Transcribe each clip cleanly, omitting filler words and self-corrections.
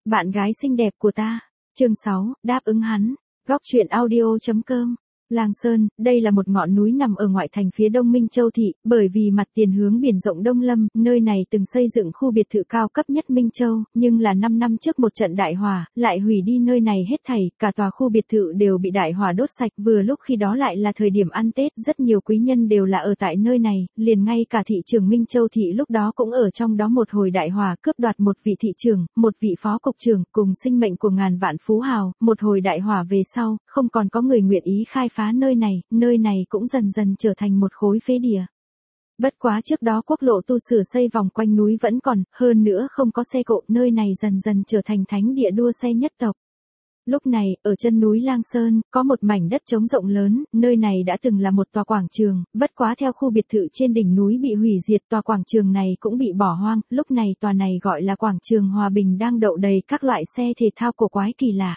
Bạn gái xinh đẹp của ta. Chương 6, đáp ứng hắn. Góc truyện audio.com. Lang Sơn, đây là một ngọn núi nằm ở ngoại thành phía đông Minh Châu thị, bởi vì mặt tiền hướng biển rộng Đông Lâm, nơi này từng xây dựng khu biệt thự cao cấp nhất Minh Châu, nhưng là 5 năm trước một trận đại hỏa, lại hủy đi nơi này hết thảy, cả tòa khu biệt thự đều bị đại hỏa đốt sạch, vừa lúc khi đó lại là thời điểm ăn Tết, rất nhiều quý nhân đều là ở tại nơi này, liền ngay cả thị trưởng Minh Châu thị lúc đó cũng ở trong đó một hồi đại hỏa cướp đoạt một vị thị trưởng, một vị phó cục trưởng, cùng sinh mệnh của ngàn vạn phú hào, một hồi đại hỏa về sau, không còn có người nguyện ý khai phá nơi này cũng dần dần trở thành một khối phế địa. Bất quá trước đó quốc lộ tu sửa xây vòng quanh núi vẫn còn, hơn nữa không có xe cộ, nơi này dần dần trở thành thánh địa đua xe nhất tộc. Lúc này, ở chân núi Lang Sơn, có một mảnh đất trống rộng lớn, nơi này đã từng là một tòa quảng trường, bất quá theo khu biệt thự trên đỉnh núi bị hủy diệt, tòa quảng trường này cũng bị bỏ hoang, lúc này tòa này gọi là quảng trường Hòa Bình đang đậu đầy các loại xe thể thao cổ quái kỳ lạ.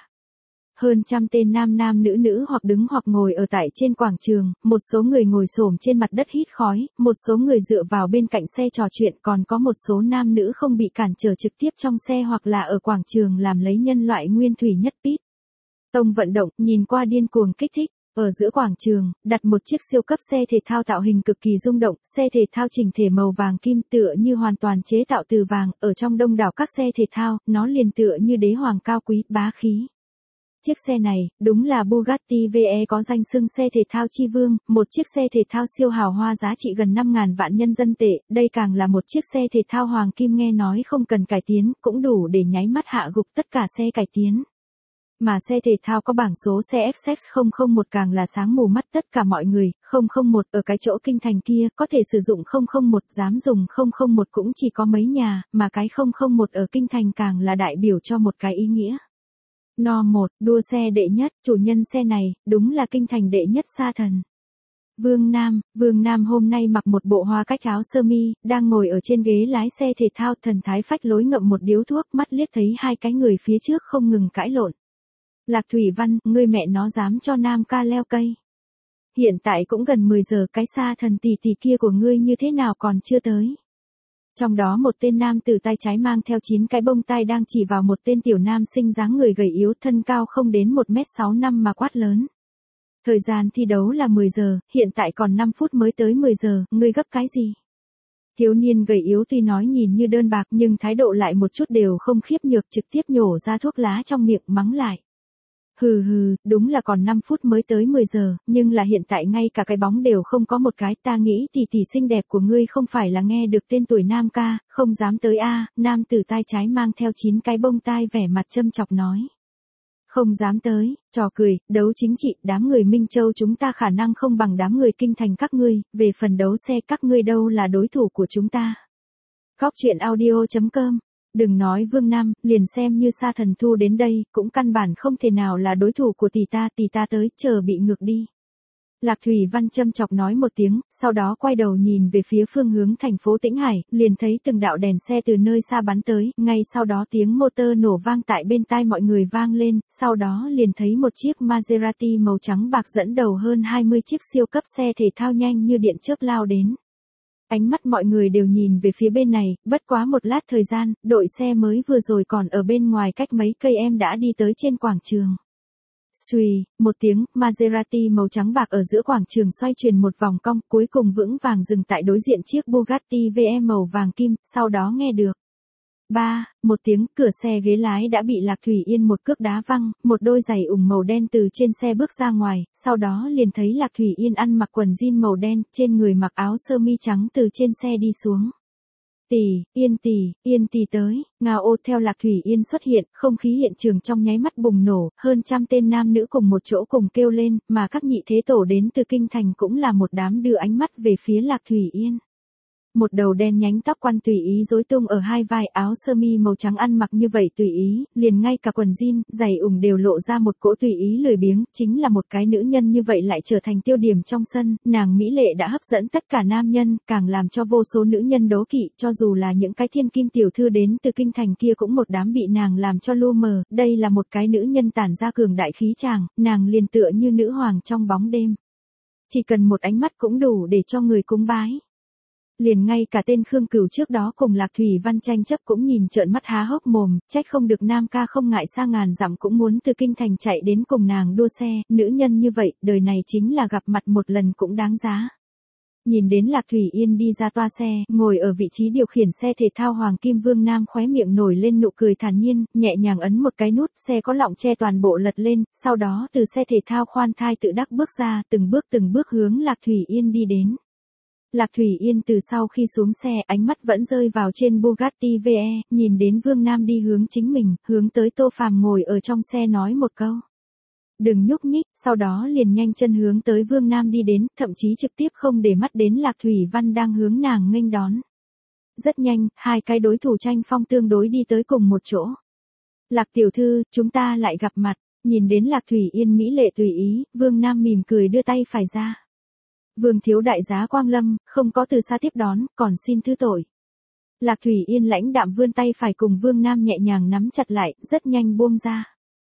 Hơn trăm tên nam nữ hoặc đứng hoặc ngồi ở tại trên quảng trường, một số người ngồi xổm trên mặt đất hít khói, một số người dựa vào bên cạnh xe trò chuyện, còn có một số nam nữ không bị cản trở trực tiếp trong xe hoặc là ở quảng trường làm lấy nhân loại nguyên thủy nhất pit. Tông vận động, nhìn qua điên cuồng kích thích. Ở giữa quảng trường, đặt một chiếc siêu cấp xe thể thao tạo hình cực kỳ rung động, xe thể thao chỉnh thể màu vàng kim tựa như hoàn toàn chế tạo từ vàng, ở trong đông đảo các xe thể thao, nó liền tựa như đế hoàng cao quý, bá khí. Chiếc xe này, đúng là Bugatti VE có danh xưng xe thể thao chi vương, một chiếc xe thể thao siêu hào hoa giá trị gần 5.000 vạn nhân dân tệ, đây càng là một chiếc xe thể thao hoàng kim nghe nói không cần cải tiến, cũng đủ để nháy mắt hạ gục tất cả xe cải tiến. Mà xe thể thao có bảng số xe XX001 càng là sáng mù mắt tất cả mọi người, 001 ở cái chỗ kinh thành kia, có thể sử dụng 001, dám dùng 001 cũng chỉ có mấy nhà, mà cái 001 ở kinh thành càng là đại biểu cho một cái ý nghĩa. No 1, đua xe đệ nhất, chủ nhân xe này, đúng là kinh thành đệ nhất sa thần. Vương Nam hôm nay mặc một bộ hoa cách áo sơ mi, đang ngồi ở trên ghế lái xe thể thao, thần thái phách lối ngậm một điếu thuốc, mắt liếc thấy hai cái người phía trước không ngừng cãi lộn. Lạc Thủy Văn, ngươi mẹ nó dám cho Nam ca leo cây. Hiện tại cũng gần 10 giờ, cái sa thần tỷ tỷ kia của ngươi như thế nào còn chưa tới. Trong đó một tên nam tử tay trái mang theo 9 cái bông tai đang chỉ vào một tên tiểu nam sinh dáng người gầy yếu, thân cao không đến 1m65 mà quát lớn. Thời gian thi đấu là 10 giờ, hiện tại còn 5 phút mới tới 10 giờ, ngươi gấp cái gì? Thiếu niên gầy yếu tuy nói nhìn như đơn bạc nhưng thái độ lại một chút đều không khiếp nhược, trực tiếp nhổ ra thuốc lá trong miệng mắng lại. Hừ, đúng là còn 5 phút mới tới 10 giờ, nhưng là hiện tại ngay cả cái bóng đều không có một cái, ta nghĩ tỷ tỷ xinh đẹp của ngươi không phải là nghe được tên tuổi Nam ca, không dám tới a. Nam tử tay trái mang theo 9 cái bông tai vẻ mặt châm chọc nói. Không dám tới, trò cười, đấu chính trị, đám người Minh Châu chúng ta khả năng không bằng đám người kinh thành các ngươi, về phần đấu xe các ngươi đâu là đối thủ của chúng ta. Góc truyện audio.com. Đừng nói Vương Nam, liền xem như sa thần thu đến đây, cũng căn bản không thể nào là đối thủ của tỷ ta tới, chờ bị ngược đi. Lạc Thủy Văn châm chọc nói một tiếng, sau đó quay đầu nhìn về phía phương hướng thành phố Tĩnh Hải, liền thấy từng đạo đèn xe từ nơi xa bắn tới, ngay sau đó tiếng motor nổ vang tại bên tai mọi người vang lên, sau đó liền thấy một chiếc Maserati màu trắng bạc dẫn đầu hơn 20 chiếc siêu cấp xe thể thao nhanh như điện chớp lao đến. Ánh mắt mọi người đều nhìn về phía bên này, bất quá một lát thời gian, đội xe mới vừa rồi còn ở bên ngoài cách mấy cây em đã đi tới trên quảng trường. Xuy, một tiếng, Maserati màu trắng bạc ở giữa quảng trường xoay chuyển một vòng cong, cuối cùng vững vàng dừng tại đối diện chiếc Bugatti VE màu vàng kim, sau đó nghe được. Một tiếng, cửa xe ghế lái đã bị Lạc Thủy Yên một cước đá văng, một đôi giày ủng màu đen từ trên xe bước ra ngoài, sau đó liền thấy Lạc Thủy Yên ăn mặc quần jean màu đen, trên người mặc áo sơ mi trắng từ trên xe đi xuống. Yên tỷ tới, ngao ô theo Lạc Thủy Yên xuất hiện, không khí hiện trường trong nháy mắt bùng nổ, hơn trăm tên nam nữ cùng một chỗ cùng kêu lên, mà các nhị thế tổ đến từ kinh thành cũng là một đám đưa ánh mắt về phía Lạc Thủy Yên. Một đầu đen nhánh tóc quăn tùy ý rối tung ở hai vai, áo sơ mi màu trắng ăn mặc như vậy tùy ý, liền ngay cả quần jean, giày ủng đều lộ ra một cỗ tùy ý lười biếng, chính là một cái nữ nhân như vậy lại trở thành tiêu điểm trong sân, nàng mỹ lệ đã hấp dẫn tất cả nam nhân, càng làm cho vô số nữ nhân đố kỵ, cho dù là những cái thiên kim tiểu thư đến từ kinh thành kia cũng một đám bị nàng làm cho lu mờ, đây là một cái nữ nhân tản ra cường đại khí chàng, nàng liền tựa như nữ hoàng trong bóng đêm. Chỉ cần một ánh mắt cũng đủ để cho người cúng bái. Liền ngay cả tên Khương Cửu trước đó cùng Lạc Thủy Văn tranh chấp cũng nhìn trợn mắt há hốc mồm, trách không được Nam ca không ngại xa ngàn dặm cũng muốn từ kinh thành chạy đến cùng nàng đua xe, nữ nhân như vậy, đời này chính là gặp mặt một lần cũng đáng giá. Nhìn đến Lạc Thủy Yên đi ra toa xe, ngồi ở vị trí điều khiển xe thể thao Hoàng Kim Vương Nam khóe miệng nổi lên nụ cười thản nhiên, nhẹ nhàng ấn một cái nút, xe có lọng che toàn bộ lật lên, sau đó từ xe thể thao khoan thai tự đắc bước ra, từng bước hướng Lạc Thủy Yên đi đến. Lạc Thủy Yên từ sau khi xuống xe, ánh mắt vẫn rơi vào trên Bugatti VE, nhìn đến Vương Nam đi hướng chính mình, hướng tới Tô Phàm ngồi ở trong xe nói một câu. Đừng nhúc nhích, sau đó liền nhanh chân hướng tới Vương Nam đi đến, thậm chí trực tiếp không để mắt đến Lạc Thủy Văn đang hướng nàng nghênh đón. Rất nhanh, hai cái đối thủ tranh phong tương đối đi tới cùng một chỗ. Lạc tiểu thư, chúng ta lại gặp mặt, nhìn đến Lạc Thủy Yên mỹ lệ tùy ý, Vương Nam mỉm cười đưa tay phải ra. Vương thiếu đại giá quang lâm, không có từ xa tiếp đón, còn xin thứ tội. Lạc Thủy Yên lãnh đạm vươn tay phải cùng Vương Nam nhẹ nhàng nắm chặt lại, rất nhanh buông ra.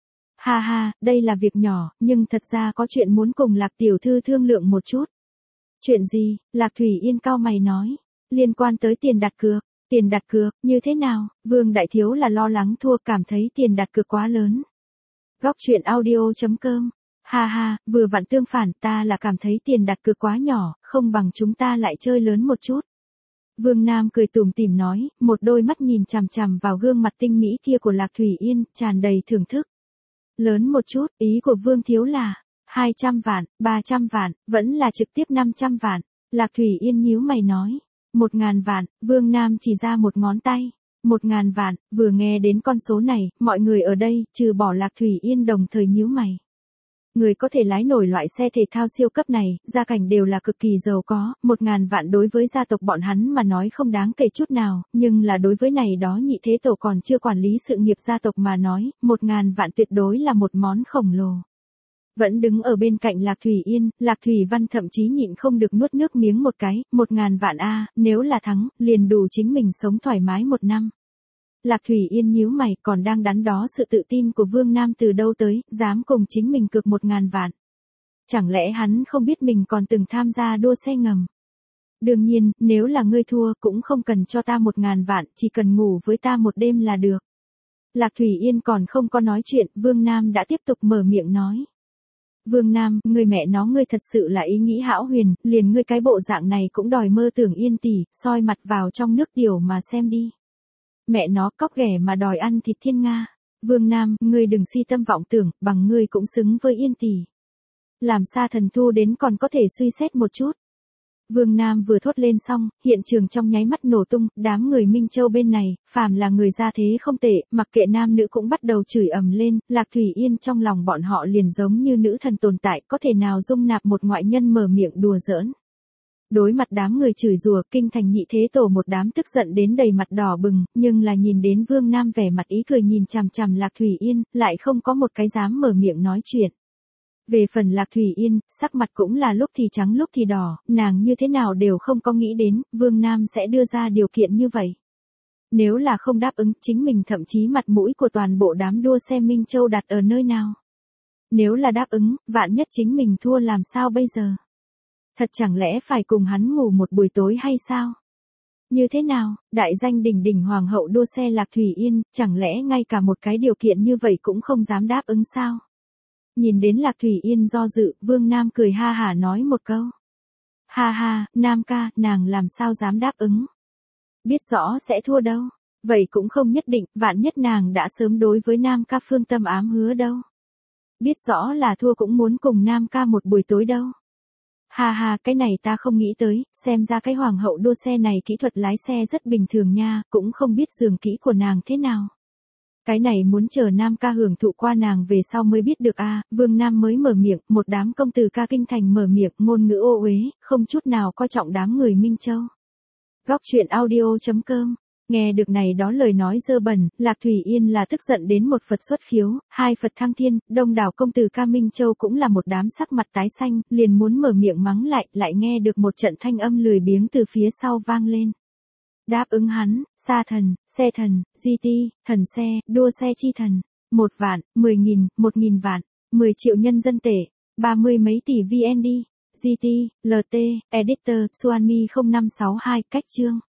Ha ha, đây là việc nhỏ, nhưng thật ra có chuyện muốn cùng Lạc tiểu thư thương lượng một chút. Chuyện gì? Lạc Thủy Yên cau mày nói. Liên quan tới tiền đặt cược. Tiền đặt cược, như thế nào? Vương đại thiếu là lo lắng thua, cảm thấy tiền đặt cược quá lớn. Góc truyện audio.com. Ha ha, vừa vặn tương phản, ta là cảm thấy tiền đặt cược quá nhỏ, không bằng chúng ta lại chơi lớn một chút. Vương Nam cười tủm tỉm nói, một đôi mắt nhìn chằm chằm vào gương mặt tinh mỹ kia của Lạc Thủy Yên, tràn đầy thưởng thức. Lớn một chút, ý của Vương thiếu là 200 vạn, 300 vạn, vẫn là trực tiếp 500 vạn. Lạc Thủy Yên nhíu mày nói, 1.000 vạn, Vương Nam chỉ ra một ngón tay. 1.000 vạn, vừa nghe đến con số này, mọi người ở đây, trừ bỏ Lạc Thủy Yên đồng thời nhíu mày. Người có thể lái nổi loại xe thể thao siêu cấp này, gia cảnh đều là cực kỳ giàu có, 1.000 vạn đối với gia tộc bọn hắn mà nói không đáng kể chút nào, nhưng là đối với này đó nhị thế tổ còn chưa quản lý sự nghiệp gia tộc mà nói, 1.000 vạn tuyệt đối là một món khổng lồ. Vẫn đứng ở bên cạnh Lạc Thủy Yên, Lạc Thủy Văn thậm chí nhịn không được nuốt nước miếng một cái, 1.000 vạn a, nếu là thắng, liền đủ chính mình sống thoải mái một năm. Lạc Thủy Yên nhíu mày, còn đang đắn đo sự tự tin của Vương Nam từ đâu tới, dám cùng chính mình cược 1.000 vạn. Chẳng lẽ hắn không biết mình còn từng tham gia đua xe ngầm? Đương nhiên, nếu là ngươi thua cũng không cần cho ta 1.000 vạn, chỉ cần ngủ với ta một đêm là được. Lạc Thủy Yên còn không có nói chuyện, Vương Nam đã tiếp tục mở miệng nói. Vương Nam, người mẹ nó ngươi thật sự là ý nghĩ hão huyền, liền ngươi cái bộ dạng này cũng đòi mơ tưởng Yên tỷ, soi mặt vào trong nước tiểu mà xem đi. Mẹ nó cóc ghẻ mà đòi ăn thịt thiên nga. Vương Nam, ngươi đừng si tâm vọng tưởng, bằng ngươi cũng xứng với Yên tỷ. Làm Sa Thần Thu đến còn có thể suy xét một chút. Vương Nam vừa thốt lên xong, hiện trường trong nháy mắt nổ tung, đám người Minh Châu bên này, phàm là người gia thế không tệ, mặc kệ nam nữ cũng bắt đầu chửi ầm lên, Lạc Thủy Yên trong lòng bọn họ liền giống như nữ thần tồn tại, có thể nào dung nạp một ngoại nhân mở miệng đùa giỡn. Đối mặt đám người chửi rủa, kinh thành nhị thế tổ một đám tức giận đến đầy mặt đỏ bừng, nhưng là nhìn đến Vương Nam vẻ mặt ý cười nhìn chằm chằm Lạc Thủy Yên, lại không có một cái dám mở miệng nói chuyện. Về phần Lạc Thủy Yên, sắc mặt cũng là lúc thì trắng lúc thì đỏ, nàng như thế nào đều không có nghĩ đến, Vương Nam sẽ đưa ra điều kiện như vậy. Nếu là không đáp ứng, chính mình thậm chí mặt mũi của toàn bộ đám đua xe Minh Châu đặt ở nơi nào. Nếu là đáp ứng, vạn nhất chính mình thua làm sao bây giờ? Thật chẳng lẽ phải cùng hắn ngủ một buổi tối hay sao? Như thế nào, đại danh đỉnh đỉnh hoàng hậu đua xe Lạc Thủy Yên, chẳng lẽ ngay cả một cái điều kiện như vậy cũng không dám đáp ứng sao? Nhìn đến Lạc Thủy Yên do dự, Vương Nam cười ha hả nói một câu. Ha ha, Nam ca, nàng làm sao dám đáp ứng? Biết rõ sẽ thua đâu. Vậy cũng không nhất định, vạn nhất nàng đã sớm đối với Nam ca phương tâm ám hứa đâu. Biết rõ là thua cũng muốn cùng Nam ca một buổi tối đâu. Ha ha, cái này ta không nghĩ tới, xem ra cái hoàng hậu đua xe này kỹ thuật lái xe rất bình thường nha, cũng không biết giường kỹ của nàng thế nào. Cái này muốn chờ Nam ca hưởng thụ qua nàng về sau mới biết được a. Vương Nam mới mở miệng, một đám công tử ca kinh thành mở miệng, ngôn ngữ ô uế, không chút nào coi trọng đám người Minh Châu. Góc truyện audio.com. Nghe được này đó lời nói dơ bẩn, Lạc Thủy Yên là tức giận đến một Phật xuất khiếu, hai Phật thăng thiên, đông đảo công tử ca Minh Châu cũng là một đám sắc mặt tái xanh, liền muốn mở miệng mắng lại nghe được một trận thanh âm lười biếng từ phía sau vang lên. Đáp ứng hắn, Sa Thần, xe thần, GT, thần xe, đua xe chi thần, 1 vạn, 10.000, 1.000 vạn, 10 triệu nhân dân tệ, 30 mấy tỷ VND. GT, LT, Editor, Xuanmi 0562, cách chương.